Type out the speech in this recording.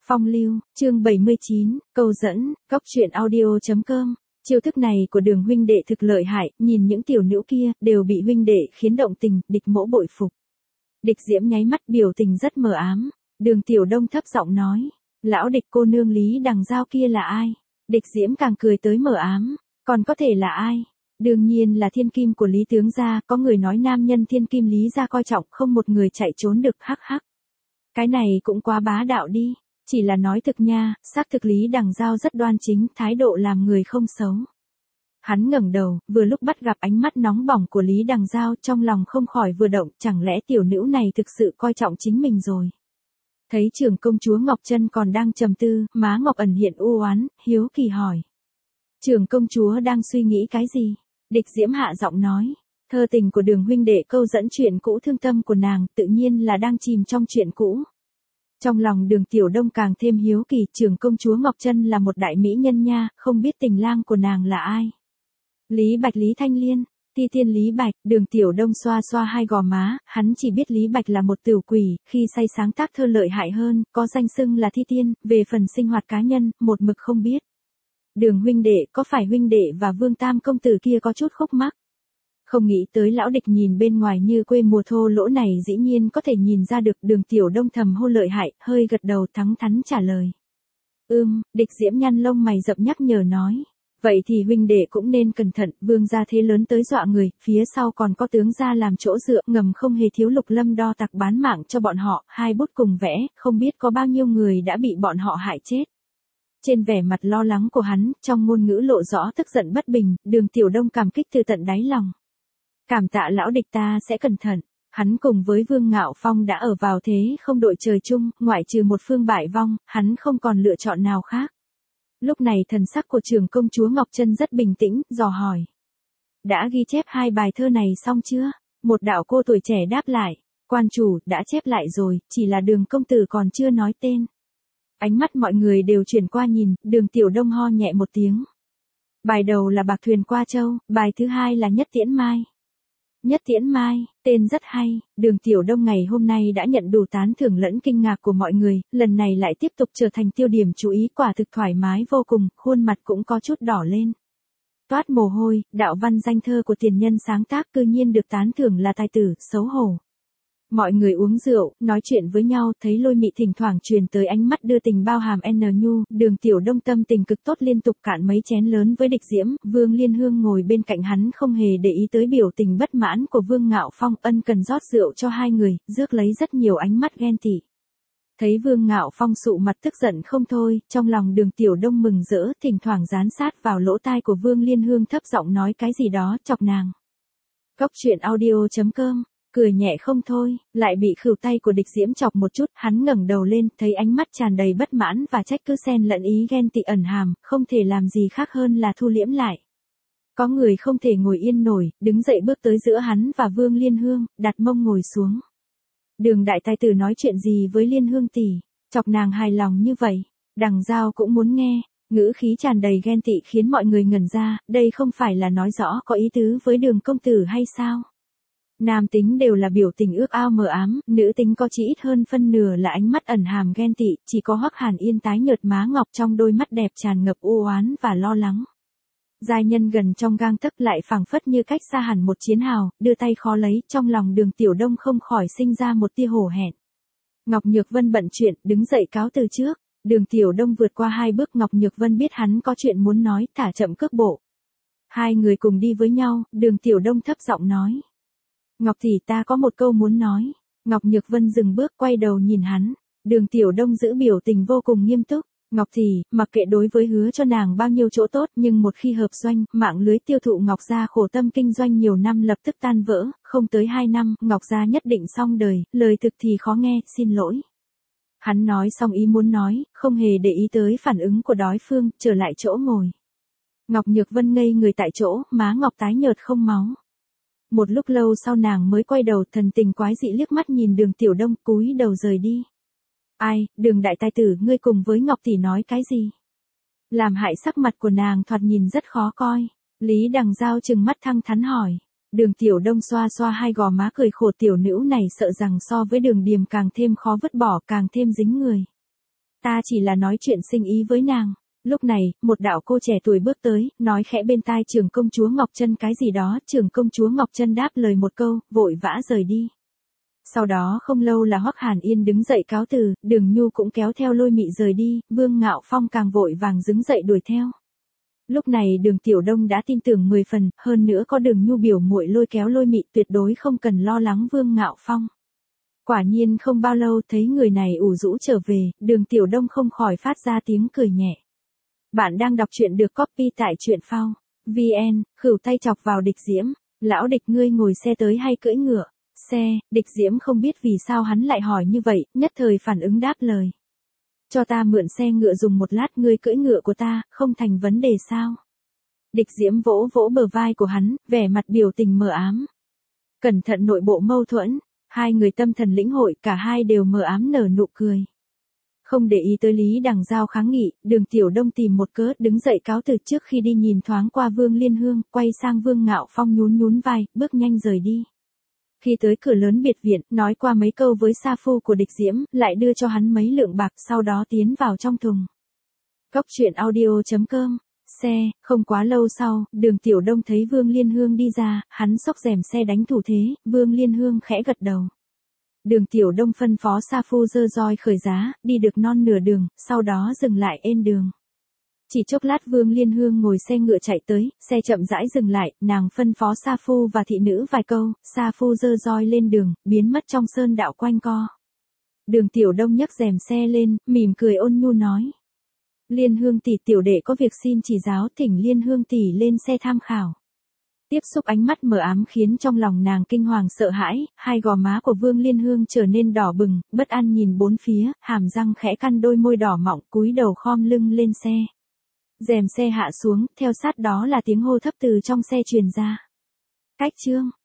Phong lưu, chương 79, câu dẫn, Cóc truyện audio.com. Chiêu thức này của Đường huynh đệ thực lợi hại, nhìn những tiểu nữ kia, đều bị huynh đệ khiến động tình, Địch Mỗ bội phục. Địch Diễm nháy mắt biểu tình rất mờ ám. Đường Tiểu Đông thấp giọng nói, lão Địch cô nương Lý Đằng Giao kia là ai? Địch Diễm càng cười tới mờ ám, còn có thể là ai? Đương nhiên là thiên kim của Lý tướng gia, có người nói nam nhân thiên kim Lý gia coi trọng, không một người chạy trốn được, hắc hắc. Cái này cũng quá bá đạo đi. Chỉ là nói thực nha, xác thực Lý Đằng Giao rất đoan chính, thái độ làm người không xấu. Hắn ngẩng đầu, vừa lúc bắt gặp ánh mắt nóng bỏng của Lý Đằng Giao, trong lòng không khỏi vừa động, chẳng lẽ tiểu nữ này thực sự coi trọng chính mình rồi. Thấy trưởng công chúa Ngọc Trân còn đang trầm tư, má Ngọc ẩn hiện u oán, hiếu kỳ hỏi. Trưởng công chúa đang suy nghĩ cái gì? Địch Diễm hạ giọng nói, thơ tình của Đường huynh đệ câu dẫn chuyện cũ thương tâm của nàng, tự nhiên là đang chìm trong chuyện cũ. Trong lòng Đường Tiểu Đông càng thêm hiếu kỳ, trưởng công chúa Ngọc Trân là một đại mỹ nhân nha, không biết tình lang của nàng là ai. Lý Bạch Lý Thanh Liên, Ti Tiên Lý Bạch, Đường Tiểu Đông xoa xoa hai gò má, hắn chỉ biết Lý Bạch là một tửu quỷ, khi say sáng tác thơ lợi hại hơn, có danh xưng là Thi Tiên, về phần sinh hoạt cá nhân, một mực không biết. Đường huynh đệ, có phải huynh đệ và Vương Tam công tử kia có chút khúc mắc? Không nghĩ tới lão Địch nhìn bên ngoài như quê mùa thô lỗ này dĩ nhiên có thể nhìn ra được. Đường Tiểu Đông thầm hô lợi hại, hơi gật đầu thẳng thắn trả lời. Địch Diễm nhăn lông mày rậm nhắc nhở nói. Vậy thì huynh đệ cũng nên cẩn thận, Vương gia thế lớn tới dọa người, phía sau còn có tướng gia làm chỗ dựa, ngầm không hề thiếu Lục Lâm đo tặc bán mạng cho bọn họ, hai bút cùng vẽ, không biết có bao nhiêu người đã bị bọn họ hại chết. Trên vẻ mặt lo lắng của hắn, trong ngôn ngữ lộ rõ tức giận bất bình, Đường Tiểu Đông cảm kích từ tận đáy lòng. Cảm tạ lão Địch, ta sẽ cẩn thận. Hắn cùng với Vương Ngạo Phong đã ở vào thế không đội trời chung, ngoại trừ một phương bại vong, hắn không còn lựa chọn nào khác. Lúc này thần sắc của trưởng công chúa Ngọc Trân rất bình tĩnh, dò hỏi. Đã ghi chép hai bài thơ này xong chưa? Một đạo cô tuổi trẻ đáp lại. Quan chủ, đã chép lại rồi, chỉ là Đường công tử còn chưa nói tên. Ánh mắt mọi người đều chuyển qua nhìn, Đường Tiểu Đông ho nhẹ một tiếng. Bài đầu là Bạc Thuyền Qua Châu, bài thứ hai là Nhất Tiễn Mai. Nhất Tiễn Mai, tên rất hay, Đường Tiểu Đông ngày hôm nay đã nhận đủ tán thưởng lẫn kinh ngạc của mọi người, lần này lại tiếp tục trở thành tiêu điểm chú ý, quả thực thoải mái vô cùng, khuôn mặt cũng có chút đỏ lên. Toát mồ hôi, đạo văn danh thơ của tiền nhân sáng tác cư nhiên được tán thưởng là tài tử, xấu hổ. Mọi người uống rượu, nói chuyện với nhau, thấy Lôi Mị thỉnh thoảng truyền tới ánh mắt đưa tình bao hàm nhu, Đường Tiểu Đông tâm tình cực tốt liên tục cạn mấy chén lớn với Địch Diễm, Vương Liên Hương ngồi bên cạnh hắn không hề để ý tới biểu tình bất mãn của Vương Ngạo Phong, ân cần rót rượu cho hai người, rước lấy rất nhiều ánh mắt ghen tị. Thấy Vương Ngạo Phong sụ mặt tức giận không thôi, trong lòng Đường Tiểu Đông mừng rỡ, thỉnh thoảng dán sát vào lỗ tai của Vương Liên Hương thấp giọng nói cái gì đó, chọc nàng. Cóc truyện audio.com. Cười nhẹ không thôi, lại bị khửu tay của Địch Diễm chọc một chút, hắn ngẩng đầu lên, thấy ánh mắt tràn đầy bất mãn và trách cứ xen lẫn ý ghen tị ẩn hàm, không thể làm gì khác hơn là thu liễm lại. Có người không thể ngồi yên nổi, đứng dậy bước tới giữa hắn và Vương Liên Hương, đặt mông ngồi xuống. Đường đại tài tử nói chuyện gì với Liên Hương tỷ, chọc nàng hài lòng như vậy, Đằng Giao cũng muốn nghe. Ngữ khí tràn đầy ghen tị khiến mọi người ngẩn ra, đây không phải là nói rõ có ý tứ với Đường công tử hay sao? Nam tính đều là biểu tình ước ao mờ ám, nữ tính có chỉ ít hơn phân nửa là ánh mắt ẩn hàm ghen tị, chỉ có Hoắc Hàn Yên tái nhợt má ngọc trong đôi mắt đẹp tràn ngập u oán và lo lắng. Giai nhân gần trong gang tấc lại phảng phất như cách xa hẳn một chiến hào, đưa tay khó lấy, trong lòng Đường Tiểu Đông không khỏi sinh ra một tia hổ hẹn. Ngọc Nhược Vân bận chuyện, đứng dậy cáo từ trước. Đường Tiểu Đông vượt qua hai bước, Ngọc Nhược Vân biết hắn có chuyện muốn nói, thả chậm cước bộ. Hai người cùng đi với nhau, Đường Tiểu Đông thấp giọng nói. Ngọc tỷ, ta có một câu muốn nói. Ngọc Nhược Vân dừng bước, quay đầu nhìn hắn. Đường Tiểu Đông giữ biểu tình vô cùng nghiêm túc. Ngọc tỷ, mặc kệ đối với hứa cho nàng bao nhiêu chỗ tốt, nhưng một khi hợp doanh, mạng lưới tiêu thụ Ngọc gia khổ tâm kinh doanh nhiều năm lập tức tan vỡ, không tới 2 năm, Ngọc gia nhất định xong đời, lời thực thì khó nghe, xin lỗi. Hắn nói xong ý muốn nói, không hề để ý tới phản ứng của đối phương, trở lại chỗ ngồi. Ngọc Nhược Vân ngây người tại chỗ, má ngọc tái nhợt không máu. Một lúc lâu sau nàng mới quay đầu, thần tình quái dị liếc mắt nhìn Đường Tiểu Đông, cúi đầu rời đi. Ai, Đường đại tài tử, ngươi cùng với Ngọc tỷ nói cái gì? Làm hại sắc mặt của nàng thoạt nhìn rất khó coi. Lý Đằng Giao trừng mắt thăng thắn hỏi. Đường Tiểu Đông xoa xoa hai gò má cười khổ, tiểu nữ này sợ rằng so với Đường Điềm càng thêm khó vứt bỏ, càng thêm dính người. Ta chỉ là nói chuyện sinh ý với nàng. Lúc này, một đạo cô trẻ tuổi bước tới, nói khẽ bên tai trưởng công chúa Ngọc Trân cái gì đó, trưởng công chúa Ngọc Trân đáp lời một câu, vội vã rời đi. Sau đó không lâu là Hoắc Hàn Yên đứng dậy cáo từ, Đường Nhu cũng kéo theo Lôi Mị rời đi, Vương Ngạo Phong càng vội vàng đứng dậy đuổi theo. Lúc này Đường Tiểu Đông đã tin tưởng 10 phần, hơn nữa có Đường Nhu biểu muội lôi kéo Lôi Mị tuyệt đối không cần lo lắng Vương Ngạo Phong. Quả nhiên không bao lâu thấy người này ủ rũ trở về, Đường Tiểu Đông không khỏi phát ra tiếng cười nhẹ. Bạn đang đọc truyện được copy tại truyện phao. VN, khửu tay chọc vào Địch Diễm. Lão Địch ngươi ngồi xe tới hay cưỡi ngựa? Xe, Địch Diễm không biết vì sao hắn lại hỏi như vậy, nhất thời phản ứng đáp lời. Cho ta mượn xe ngựa dùng một lát, ngươi cưỡi ngựa của ta, không thành vấn đề sao? Địch Diễm vỗ vỗ bờ vai của hắn, vẻ mặt biểu tình mờ ám. Cẩn thận nội bộ mâu thuẫn, hai người tâm thần lĩnh hội, cả hai đều mờ ám nở nụ cười. Không để ý tới Lý Đằng Giao kháng nghị, Đường Tiểu Đông tìm một cớ đứng dậy cáo từ, trước khi đi nhìn thoáng qua Vương Liên Hương, quay sang Vương Ngạo Phong nhún nhún vai, bước nhanh rời đi. Khi tới cửa lớn biệt viện, nói qua mấy câu với sa phu của Địch Diễm, lại đưa cho hắn mấy lượng bạc, sau đó tiến vào trong thùng. Góc truyện audio.com. Xe, không quá lâu sau, Đường Tiểu Đông thấy Vương Liên Hương đi ra, hắn xốc rèm xe đánh thủ thế, Vương Liên Hương khẽ gật đầu. Đường Tiểu Đông phân phó sa phu giơ roi khởi giá, đi được non nửa đường, sau đó dừng lại ên đường. Chỉ chốc lát Vương Liên Hương ngồi xe ngựa chạy tới, xe chậm rãi dừng lại, nàng phân phó sa phu và thị nữ vài câu, sa phu giơ roi lên đường, biến mất trong sơn đạo quanh co. Đường Tiểu Đông nhấc rèm xe lên, mỉm cười ôn nhu nói. Liên Hương tỷ, tiểu đệ có việc xin chỉ giáo, thỉnh Liên Hương tỷ lên xe tham khảo. Tiếp xúc ánh mắt mờ ám khiến trong lòng nàng kinh hoàng sợ hãi, hai gò má của Vương Liên Hương trở nên đỏ bừng, bất an nhìn bốn phía, hàm răng khẽ căn đôi môi đỏ mọng, cúi đầu khom lưng lên xe. Rèm xe hạ xuống, theo sát đó là tiếng hô thấp từ trong xe truyền ra. Cách chương.